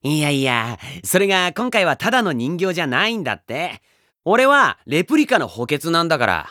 いやいや、それが今回はただの人形じゃないんだって。俺はレプリカの補欠なんだから。